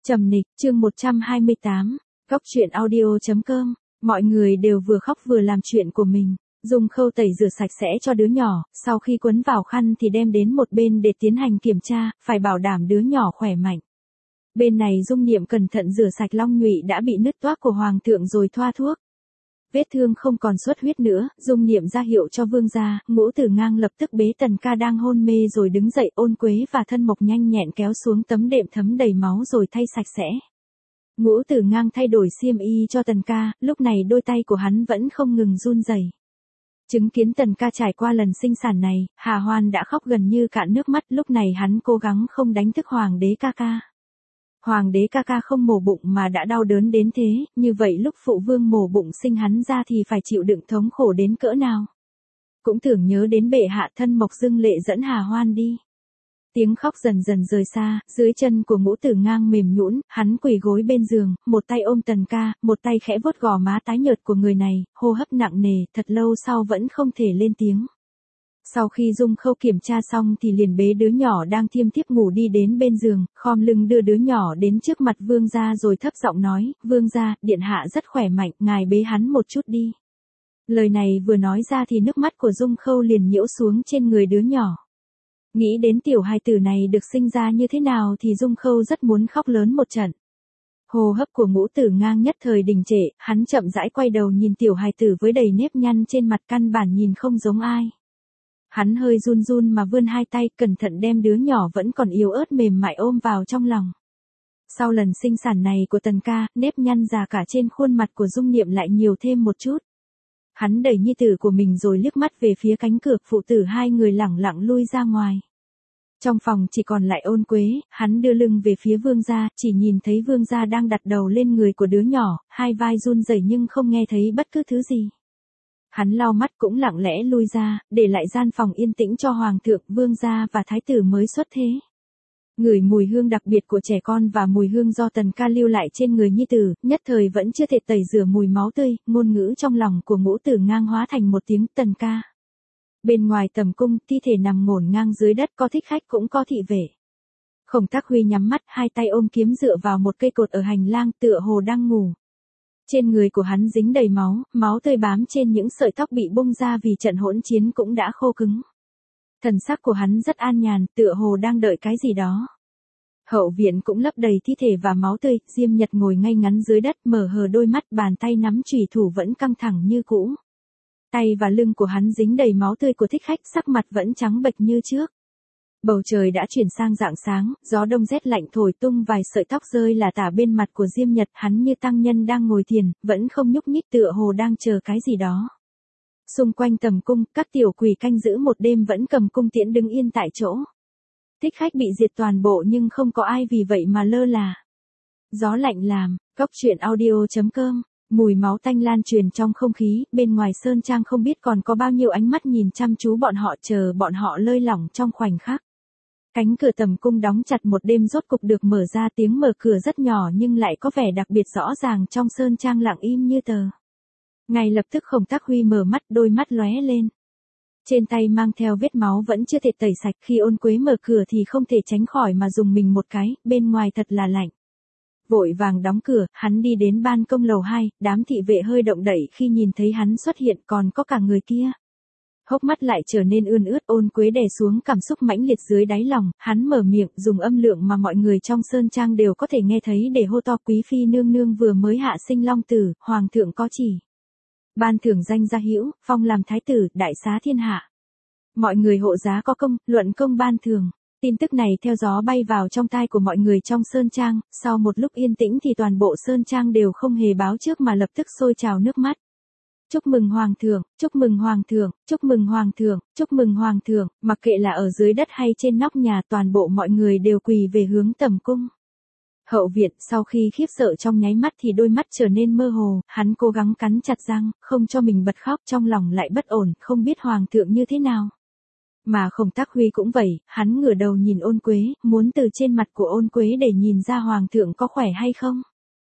Trầm nịch, chương 128, góc truyện audio.com, mọi người đều vừa khóc vừa làm chuyện của mình. Dung Khâu tẩy rửa sạch sẽ cho đứa nhỏ, sau khi quấn vào khăn thì đem đến một bên để tiến hành kiểm tra, phải bảo đảm đứa nhỏ khỏe mạnh. Bên này Dung Niệm cẩn thận rửa sạch long nhụy đã bị nứt toác của Hoàng thượng rồi thoa thuốc. Vết thương không còn xuất huyết nữa, Dung Niệm ra hiệu cho Vương gia, Ngũ Tử Ngang lập tức bế Tần Ca đang hôn mê rồi đứng dậy, Ôn Quế và Thân Mộc nhanh nhẹn kéo xuống tấm đệm thấm đầy máu rồi thay sạch sẽ. Ngũ Tử Ngang thay đổi xiêm y cho Tần Ca, lúc này đôi tay của hắn vẫn không ngừng run rẩy. Chứng kiến Tần Ca trải qua lần sinh sản này, Hà Hoan đã khóc gần như cạn nước mắt, lúc này hắn cố gắng không đánh thức Hoàng đế ca ca. Hoàng đế ca ca không mổ bụng mà đã đau đớn đến thế, như vậy lúc phụ vương mổ bụng sinh hắn ra thì phải chịu đựng thống khổ đến cỡ nào. Cũng tưởng nhớ đến bệ hạ, Thân Mộc dưng lệ dẫn Hà Hoan đi. Tiếng khóc dần dần rời xa, dưới chân của Ngũ Tử Ngang mềm nhũn, hắn quỳ gối bên giường, một tay ôm Tần Ca, một tay khẽ vuốt gò má tái nhợt của người này, hô hấp nặng nề, thật lâu sau vẫn không thể lên tiếng. Sau khi Dung Khâu kiểm tra xong thì liền bế đứa nhỏ đang thiêm thiếp ngủ đi đến bên giường, khom lưng đưa đứa nhỏ đến trước mặt Vương gia rồi thấp giọng nói, Vương gia, điện hạ rất khỏe mạnh, ngài bế hắn một chút đi. Lời này vừa nói ra thì nước mắt của Dung Khâu liền nhiễu xuống trên người đứa nhỏ. Nghĩ đến tiểu hài tử này được sinh ra như thế nào thì Dung Khâu rất muốn khóc lớn một trận. Hô hấp của Ngũ Tử Ngang nhất thời đình trệ, hắn chậm rãi quay đầu nhìn tiểu hài tử với đầy nếp nhăn trên mặt, căn bản nhìn không giống ai. Hắn hơi run run mà vươn hai tay, cẩn thận đem đứa nhỏ vẫn còn yếu ớt mềm mại ôm vào trong lòng. Sau lần sinh sản này của Tần Ca, nếp nhăn già cả trên khuôn mặt của Dung Niệm lại nhiều thêm một chút. Hắn đẩy nhi tử của mình rồi liếc mắt về phía cánh cửa, phụ tử hai người lẳng lặng lui ra ngoài. Trong phòng chỉ còn lại Ôn Quế, hắn đưa lưng về phía Vương gia, chỉ nhìn thấy Vương gia đang đặt đầu lên người của đứa nhỏ, hai vai run rẩy nhưng không nghe thấy bất cứ thứ gì. Hắn lau mắt cũng lặng lẽ lui ra, để lại gian phòng yên tĩnh cho Hoàng thượng, Vương gia và Thái tử mới xuất thế. Ngửi mùi hương đặc biệt của trẻ con và mùi hương do Tần Ca lưu lại trên người nhi tử, nhất thời vẫn chưa thể tẩy rửa mùi máu tươi, ngôn ngữ trong lòng của Ngũ Tử Ngang hóa thành một tiếng Tần Ca. Bên ngoài tầm cung, thi thể nằm ngổn ngang dưới đất, có thích khách cũng có thị vệ. Khổng Tác Huy nhắm mắt, hai tay ôm kiếm dựa vào một cây cột ở hành lang, tựa hồ đang ngủ. Trên người của hắn dính đầy máu, máu tươi bám trên những sợi tóc bị bung ra vì trận hỗn chiến cũng đã khô cứng. Thần sắc của hắn rất an nhàn, tựa hồ đang đợi cái gì đó. Hậu viện cũng lấp đầy thi thể và máu tươi, Diêm Nhật ngồi ngay ngắn dưới đất, mở hờ đôi mắt, bàn tay nắm chùy thủ vẫn căng thẳng như cũ. Tay và lưng của hắn dính đầy máu tươi của thích khách, sắc mặt vẫn trắng bệch như trước. Bầu trời đã chuyển sang rạng sáng, gió đông rét lạnh thổi tung vài sợi tóc rơi lả tả bên mặt của Diêm Nhật, hắn như tăng nhân đang ngồi thiền, vẫn không nhúc nhích, tựa hồ đang chờ cái gì đó. Xung quanh tầm cung, các tiểu quỷ canh giữ một đêm vẫn cầm cung tiễn đứng yên tại chỗ. Thích khách bị diệt toàn bộ nhưng không có ai vì vậy mà lơ là. Gió lạnh làm, góc truyện audio.com, mùi máu tanh lan truyền trong không khí, bên ngoài sơn trang không biết còn có bao nhiêu ánh mắt nhìn chăm chú bọn họ, chờ bọn họ lơi lỏng trong khoảnh khắc. Cánh cửa tầm cung đóng chặt một đêm rốt cục được mở ra, tiếng mở cửa rất nhỏ nhưng lại có vẻ đặc biệt rõ ràng, trong sơn trang lặng im như tờ. Ngay lập tức Khổng Tác Huy mở mắt, đôi mắt lóe lên. Trên tay mang theo vết máu vẫn chưa thể tẩy sạch, khi Ôn Quế mở cửa thì không thể tránh khỏi mà dùng mình một cái, bên ngoài thật là lạnh. Vội vàng đóng cửa, hắn đi đến ban công lầu 2, đám thị vệ hơi động đậy khi nhìn thấy hắn xuất hiện, còn có cả người kia. Hốc mắt lại trở nên ươn ướt, Ôn Quế đè xuống cảm xúc mãnh liệt dưới đáy lòng, hắn mở miệng, dùng âm lượng mà mọi người trong sơn trang đều có thể nghe thấy để hô to, quý phi nương nương vừa mới hạ sinh long tử, hoàng thượng có chỉ. Ban thưởng danh gia hữu, phong làm thái tử, đại xá thiên hạ. Mọi người hộ giá có công, luận công ban thưởng. Tin tức này theo gió bay vào trong tai của mọi người trong sơn trang, sau một lúc yên tĩnh thì toàn bộ sơn trang đều không hề báo trước mà lập tức sôi trào nước mắt. Chúc mừng hoàng thượng, chúc mừng hoàng thượng, chúc mừng hoàng thượng, chúc mừng hoàng thượng, mặc kệ là ở dưới đất hay trên nóc nhà, toàn bộ mọi người đều quỳ về hướng tầm cung. Hậu viện sau khi khiếp sợ trong nháy mắt thì đôi mắt trở nên mơ hồ, hắn cố gắng cắn chặt răng, không cho mình bật khóc, trong lòng lại bất ổn, không biết hoàng thượng như thế nào. Mà Khổng Tác Huy cũng vậy, hắn ngửa đầu nhìn Ôn Quế, muốn từ trên mặt của Ôn Quế để nhìn ra hoàng thượng có khỏe hay không.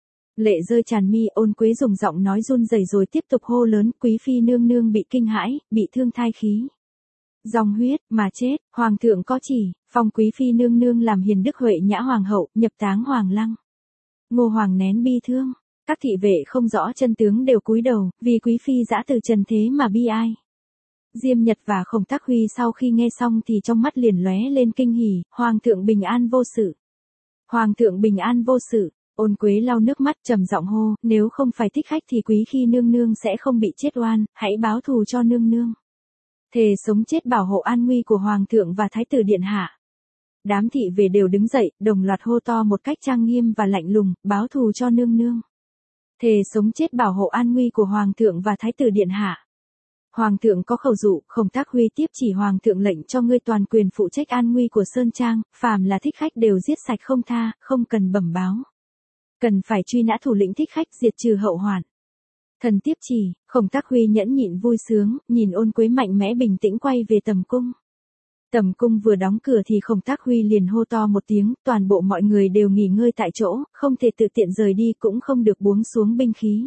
Lệ rơi tràn mi, Ôn Quế dùng giọng nói run rẩy rồi tiếp tục hô lớn, quý phi nương nương bị kinh hãi, bị thương thai khí. Dòng huyết, mà chết, hoàng thượng có chỉ, phong quý phi nương nương làm hiền đức huệ nhã hoàng hậu, nhập táng hoàng lăng. Ngô Hoàng nén bi thương. Các thị vệ không rõ chân tướng đều cúi đầu, vì quý phi dã từ trần thế mà bi ai. Diêm Nhật và Khổng Tác Huy sau khi nghe xong thì trong mắt liền lóe lên kinh hỉ, Hoàng thượng bình an vô sự. Hoàng thượng bình an vô sự. Ôn Quế lau nước mắt trầm giọng hô, nếu không phải thích khách thì quý khi nương nương sẽ không bị chết oan, hãy báo thù cho nương nương. Thề sống chết bảo hộ an nguy của Hoàng thượng và Thái tử điện hạ. Đám thị vệ đều đứng dậy, đồng loạt hô to một cách trang nghiêm và lạnh lùng, báo thù cho nương nương. Thề sống chết bảo hộ an nguy của Hoàng thượng và Thái tử điện hạ. Hoàng thượng có khẩu dụ, Khổng Tác Huy tiếp chỉ Hoàng thượng lệnh cho ngươi toàn quyền phụ trách an nguy của Sơn Trang, phàm là thích khách đều giết sạch không tha, không cần bẩm báo. Cần phải truy nã thủ lĩnh thích khách, diệt trừ hậu hoạn. Thần tiếp chỉ, Khổng Tác Huy nhẫn nhịn vui sướng, nhìn Ôn Quế mạnh mẽ bình tĩnh quay về tầm cung. Tầm cung vừa đóng cửa thì Khổng Tác Huy liền hô to một tiếng, toàn bộ mọi người đều nghỉ ngơi tại chỗ, không thể tự tiện rời đi cũng không được buông xuống binh khí.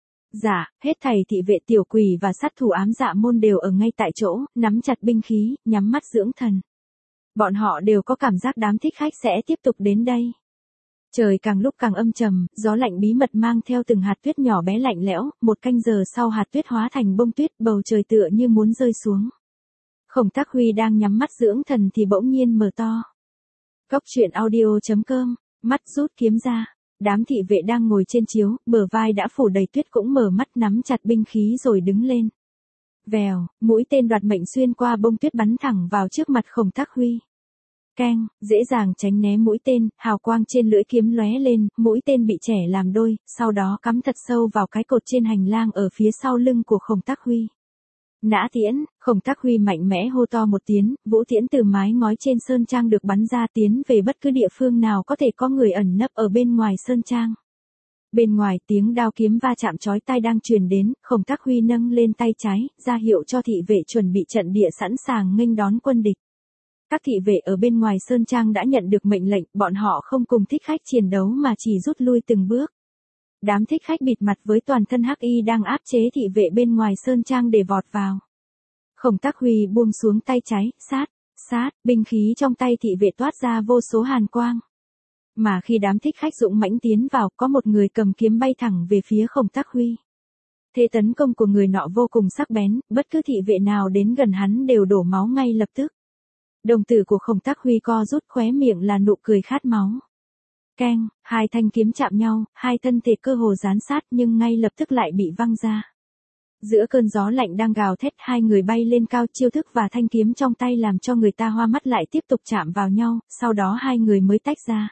Dạ, hết thảy thị vệ tiểu quỷ và sát thủ ám dạ môn đều ở ngay tại chỗ, nắm chặt binh khí, nhắm mắt dưỡng thần. Bọn họ đều có cảm giác đám thích khách sẽ tiếp tục đến đây. Trời càng lúc càng âm trầm, gió lạnh bí mật mang theo từng hạt tuyết nhỏ bé lạnh lẽo, một canh giờ sau hạt tuyết hóa thành bông tuyết, bầu trời tựa như muốn rơi xuống. Khổng Tác Huy đang nhắm mắt dưỡng thần thì bỗng nhiên mở to. Góc truyện audio.com, mắt rút kiếm ra. Đám thị vệ đang ngồi trên chiếu, bờ vai đã phủ đầy tuyết cũng mở mắt nắm chặt binh khí rồi đứng lên. Vèo, mũi tên đoạt mệnh xuyên qua bông tuyết bắn thẳng vào trước mặt Khổng Tác Huy. Keng, dễ dàng tránh né mũi tên, hào quang trên lưỡi kiếm lóe lên, mũi tên bị chẻ làm đôi, sau đó cắm thật sâu vào cái cột trên hành lang ở phía sau lưng của Khổng Tác Huy. Nã tiễn, Khổng Tác Huy mạnh mẽ hô to một tiếng, vũ tiễn từ mái ngói trên sơn trang được bắn ra tiến về bất cứ địa phương nào có thể có người ẩn nấp ở bên ngoài sơn trang. Bên ngoài tiếng đao kiếm va chạm chói tai đang truyền đến, Khổng Tác Huy nâng lên tay trái, ra hiệu cho thị vệ chuẩn bị trận địa sẵn sàng nghênh đón quân địch. Các thị vệ ở bên ngoài sơn trang đã nhận được mệnh lệnh, bọn họ không cùng thích khách chiến đấu mà chỉ rút lui từng bước. Đám thích khách bịt mặt với toàn thân hắc y đang áp chế thị vệ bên ngoài sơn trang để vọt vào. Khổng Tác Huy buông xuống tay trái, sát, binh khí trong tay thị vệ toát ra vô số hàn quang. Mà khi đám thích khách dũng mãnh tiến vào, có một người cầm kiếm bay thẳng về phía Khổng Tác Huy. Thế tấn công của người nọ vô cùng sắc bén, bất cứ thị vệ nào đến gần hắn đều đổ máu ngay lập tức. Đồng tử của Khổng Tác Huy co rút, khóe miệng là nụ cười khát máu. Keng, hai thanh kiếm chạm nhau, hai thân thể cơ hồ dán sát nhưng ngay lập tức lại bị văng ra. Giữa cơn gió lạnh đang gào thét, hai người bay lên cao, chiêu thức và thanh kiếm trong tay làm cho người ta hoa mắt lại tiếp tục chạm vào nhau, sau đó hai người mới tách ra.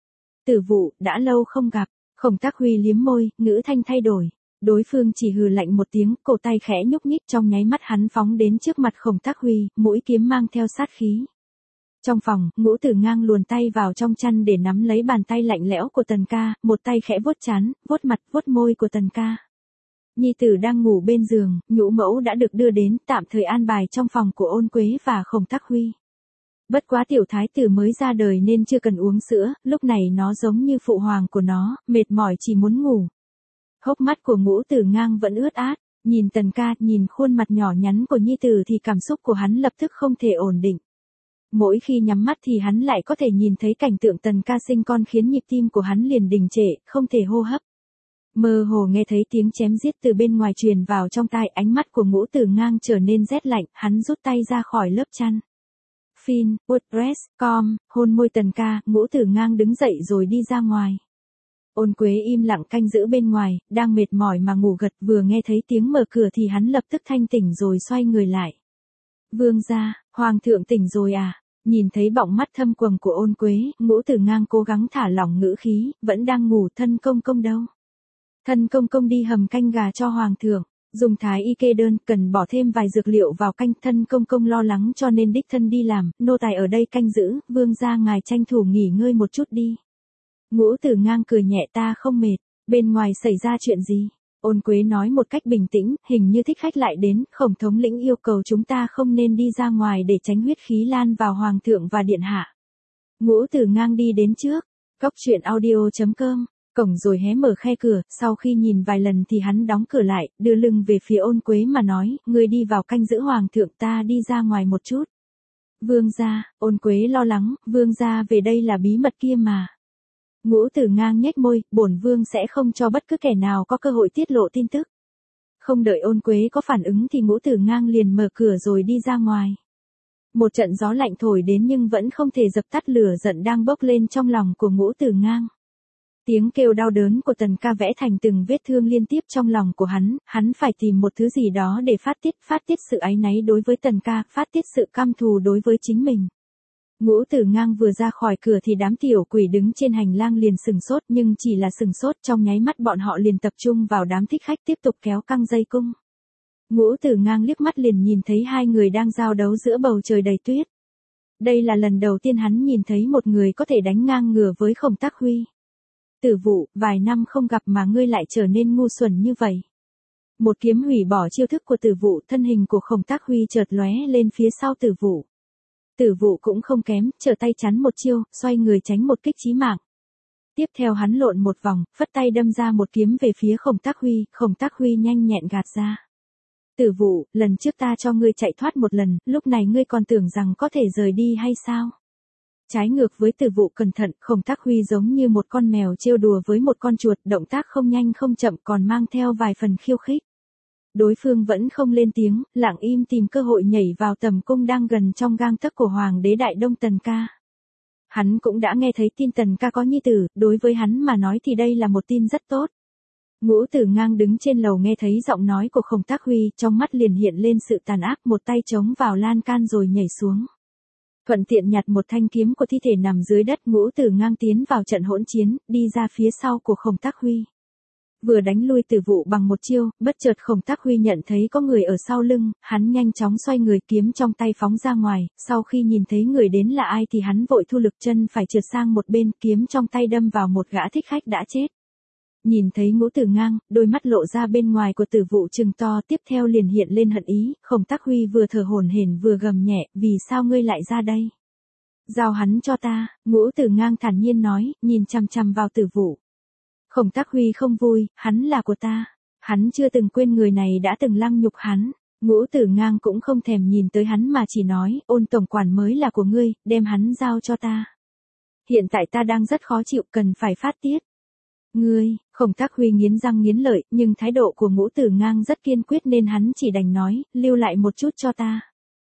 Tử Vụ, đã lâu không gặp, Khổng Tác Huy liếm môi, ngữ thanh thay đổi. Đối phương chỉ hừ lạnh một tiếng, cổ tay khẽ nhúc nhích, trong nháy mắt hắn phóng đến trước mặt Khổng Tác Huy, mũi kiếm mang theo sát khí. Trong phòng, Ngũ Tử Ngang luồn tay vào trong chăn để nắm lấy bàn tay lạnh lẽo của Tần Ca, một tay khẽ vuốt trán, vuốt mặt, vuốt môi của Tần Ca. Nhi tử đang ngủ bên giường, nhũ mẫu đã được đưa đến, tạm thời an bài trong phòng của Ôn Quế và Khổng Tác Huy. Bất quá tiểu thái tử mới ra đời nên chưa cần uống sữa, lúc này nó giống như phụ hoàng của nó, mệt mỏi chỉ muốn ngủ. Hốc mắt của Ngũ Tử Ngang vẫn ướt át, nhìn Tần Ca, nhìn khuôn mặt nhỏ nhắn của nhi tử thì cảm xúc của hắn lập tức không thể ổn định. Mỗi khi nhắm mắt thì hắn lại có thể nhìn thấy cảnh tượng Tần Ca sinh con khiến nhịp tim của hắn liền đình trệ, không thể hô hấp. Mơ hồ nghe thấy tiếng chém giết từ bên ngoài truyền vào trong tai, ánh mắt của Ngũ Tử Ngang trở nên rét lạnh, hắn rút tay ra khỏi lớp chăn. Fin, WordPress, com, hôn môi Tần Ca, Ngũ Tử Ngang đứng dậy rồi đi ra ngoài. Ôn Quế im lặng canh giữ bên ngoài, đang mệt mỏi mà ngủ gật, vừa nghe thấy tiếng mở cửa thì hắn lập tức thanh tỉnh rồi xoay người lại. Vương gia, Hoàng thượng tỉnh rồi à? Nhìn thấy bọng mắt thâm quầng của Ôn Quế, Ngũ Tử Ngang cố gắng thả lỏng ngữ khí, vẫn đang ngủ. Thân công công đâu? Thân công công đi hầm canh gà cho Hoàng thượng, dùng thái y kê đơn, cần bỏ thêm vài dược liệu vào canh. Thân công công lo lắng cho nên đích thân đi làm, nô tài ở đây canh giữ, vương gia ngài tranh thủ nghỉ ngơi một chút đi. Ngũ Tử Ngang cười nhẹ, ta không mệt, bên ngoài xảy ra chuyện gì? Ôn Quế nói một cách bình tĩnh, hình như thích khách lại đến, Khổng thống lĩnh yêu cầu chúng ta không nên đi ra ngoài để tránh huyết khí lan vào Hoàng thượng và điện hạ. Ngũ Tử Ngang đi đến trước, góc truyện audio.com, cổng rồi hé mở khe cửa, sau khi nhìn vài lần thì hắn đóng cửa lại, đưa lưng về phía Ôn Quế mà nói, ngươi đi vào canh giữ Hoàng thượng, ta đi ra ngoài một chút. Vương gia, Ôn Quế lo lắng, vương gia về đây là bí mật kia mà. Ngũ Tử Ngang nhếch môi, bổn vương sẽ không cho bất cứ kẻ nào có cơ hội tiết lộ tin tức. Không đợi Ôn Quế có phản ứng thì Ngũ Tử Ngang liền mở cửa rồi đi ra ngoài. Một trận gió lạnh thổi đến nhưng vẫn không thể dập tắt lửa giận đang bốc lên trong lòng của Ngũ Tử Ngang. Tiếng kêu đau đớn của Tần Ca vẽ thành từng vết thương liên tiếp trong lòng của hắn phải tìm một thứ gì đó để phát tiết sự áy náy đối với Tần Ca, phát tiết sự căm thù đối với chính mình. Ngũ Tử Ngang vừa ra khỏi cửa thì đám tiểu quỷ đứng trên hành lang liền sừng sốt, nhưng chỉ là sừng sốt, trong nháy mắt bọn họ liền tập trung vào đám thích khách tiếp tục kéo căng dây cung. Ngũ Tử Ngang liếc mắt liền nhìn thấy hai người đang giao đấu giữa bầu trời đầy tuyết. Đây là lần đầu tiên hắn nhìn thấy một người có thể đánh ngang ngửa với Khổng Tác Huy. Tử Vụ, vài năm không gặp mà ngươi lại trở nên ngu xuẩn như vậy. Một kiếm hủy bỏ chiêu thức của Tử Vụ, thân hình của Khổng Tác Huy chợt lóe lên phía sau Tử Vụ. Tử Vụ cũng không kém, trở tay chắn một chiêu, xoay người tránh một kích chí mạng. Tiếp theo hắn lộn một vòng, phất tay đâm ra một kiếm về phía Khổng Tác Huy nhanh nhẹn gạt ra. Tử Vụ, lần trước ta cho ngươi chạy thoát một lần, lúc này ngươi còn tưởng rằng có thể rời đi hay sao? Trái ngược với Tử Vụ cẩn thận, Khổng Tác Huy giống như một con mèo trêu đùa với một con chuột, động tác không nhanh không chậm còn mang theo vài phần khiêu khích. Đối phương vẫn không lên tiếng, lặng im tìm cơ hội nhảy vào tầm cung đang gần trong gang tấc của Hoàng đế Đại Đông Tần Ca. Hắn cũng đã nghe thấy tin Tần Ca có nhi tử, đối với hắn mà nói thì đây là một tin rất tốt. Ngũ Tử Ngang đứng trên lầu nghe thấy giọng nói của Khổng Tác Huy, trong mắt liền hiện lên sự tàn ác, một tay chống vào lan can rồi nhảy xuống. Thuận tiện nhặt một thanh kiếm của thi thể nằm dưới đất, Ngũ Tử Ngang tiến vào trận hỗn chiến, đi ra phía sau của Khổng Tác Huy. Vừa đánh lui Tử Vụ bằng một chiêu, bất chợt Khổng Tác Huy nhận thấy có người ở sau lưng, hắn nhanh chóng xoay người, kiếm trong tay phóng ra ngoài, sau khi nhìn thấy người đến là ai thì hắn vội thu lực, chân phải trượt sang một bên, kiếm trong tay đâm vào một gã thích khách đã chết. Nhìn thấy Ngũ Tử Ngang, đôi mắt lộ ra bên ngoài của Tử Vụ trừng to, tiếp theo liền hiện lên hận ý. Khổng Tác Huy vừa thở hổn hển vừa gầm nhẹ, vì sao ngươi lại ra đây? Giao hắn cho ta, Ngũ Tử Ngang thản nhiên nói, nhìn chằm chằm vào Tử Vụ. Khổng Tác Huy không vui, hắn là của ta. Hắn chưa từng quên người này đã từng lăng nhục hắn. Ngũ Tử Ngang cũng không thèm nhìn tới hắn mà chỉ nói, Ôn tổng quản mới là của ngươi, đem hắn giao cho ta. Hiện tại ta đang rất khó chịu, cần phải phát tiết. Ngươi, Khổng Tác Huy nghiến răng nghiến lợi, nhưng thái độ của Ngũ Tử Ngang rất kiên quyết nên hắn chỉ đành nói, lưu lại một chút cho ta.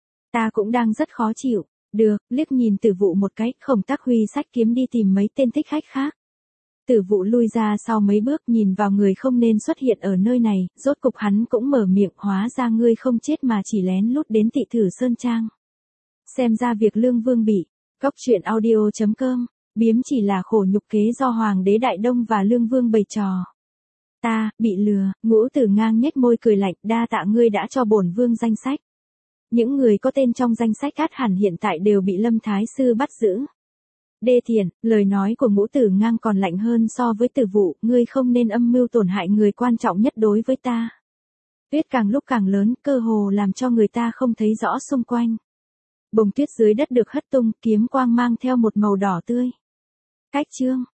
Ta cũng đang rất khó chịu. Được, liếc nhìn Tử Vụ một cái, Khổng Tác Huy xách kiếm đi tìm mấy tên thích khách khác. Tử Vụ lui ra sau mấy bước, nhìn vào người không nên xuất hiện ở nơi này, rốt cục hắn cũng mở miệng, hóa ra ngươi không chết mà chỉ lén lút đến Tị Thử Sơn Trang. Xem ra việc Lương Vương bị. Cóc truyện audio.com. Biếm chỉ là khổ nhục kế do Hoàng đế Đại Đông và Lương Vương bày trò. Ta, bị lừa. Ngũ Tử Ngang nhếch môi cười lạnh, đa tạ ngươi đã cho bổn vương danh sách. Những người có tên trong danh sách át hẳn hiện tại đều bị Lâm Thái Sư bắt giữ. Đê tiện, lời nói của Ngũ Tử Ngang còn lạnh hơn so với Tử Vụ, ngươi không nên âm mưu tổn hại người quan trọng nhất đối với ta. Tuyết càng lúc càng lớn, cơ hồ làm cho người ta không thấy rõ xung quanh. Bông tuyết dưới đất được hất tung, kiếm quang mang theo một màu đỏ tươi. Cách chương